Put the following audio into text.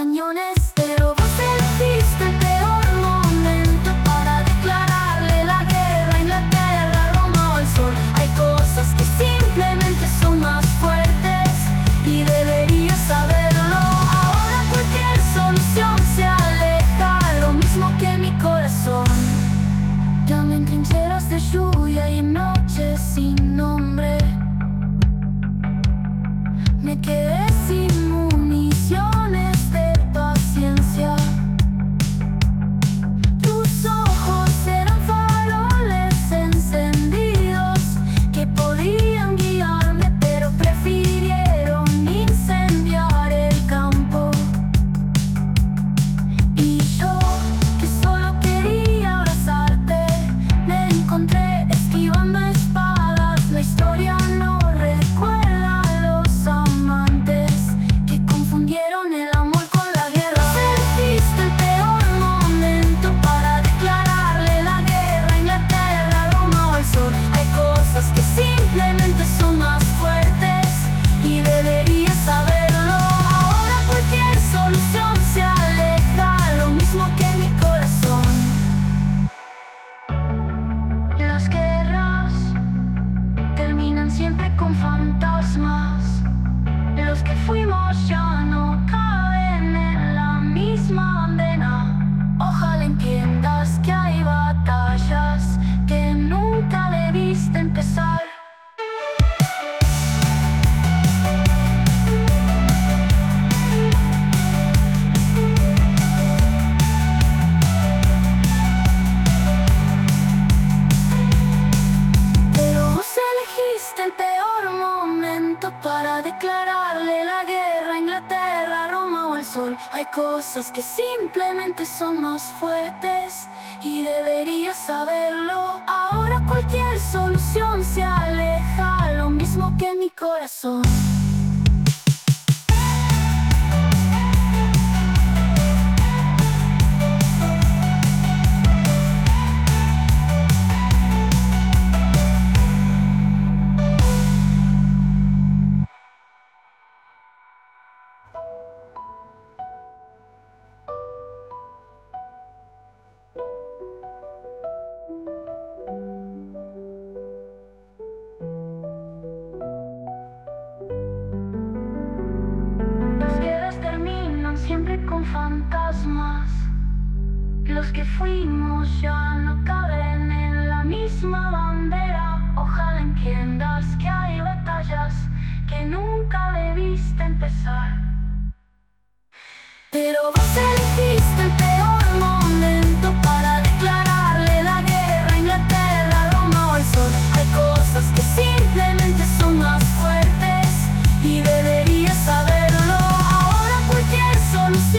cañones, pero vos elegiste el peor momento para declararle la guerra a Inglaterra, Roma o el sol. Hay cosas que simplemente son más fuertes y deberías saberlo. Ahora cualquier solución se aleja, lo mismo que mi corazón. Llame en trincheras de lluvia y en noches sin nombre. Me quedé sin municiones de paciencia. Tus ojos eran faroles encendidos que podían guiarme, pero prefirieron incendiar el campo. Y yo, que solo quería abrazarte, me encontré esquivando espadas. La historia no recuerda a los amantes que confundieron el amor con la guerra. Elegiste el peor momento para declararle la guerra a Inglaterra, Roma o el sol. Hay cosas que simplemente son más fuertes y deberías saberlo. Ahora cualquier solución se aleja, lo mismo que mi corazón. Las guerras terminan siempre con fantasmas. Los que fuimos ya no caben en la misma andena. Ojalá entiendas que hay batallas que nunca debiste empezar. Pero vos elegiste el peor momento para declararle la guerra a Inglaterra, Roma o el sol. Hay cosas que simplemente son más fuertes y deberías saberlo. Ahora cualquier solución se aleja, lo mismo que mi corazón. Las guerras terminan siempre con fantasmas. Los que fuimos ya no caben en la misma bandera. Ojalá entiendas que hay batallas que nunca debiste empezar. Pero vos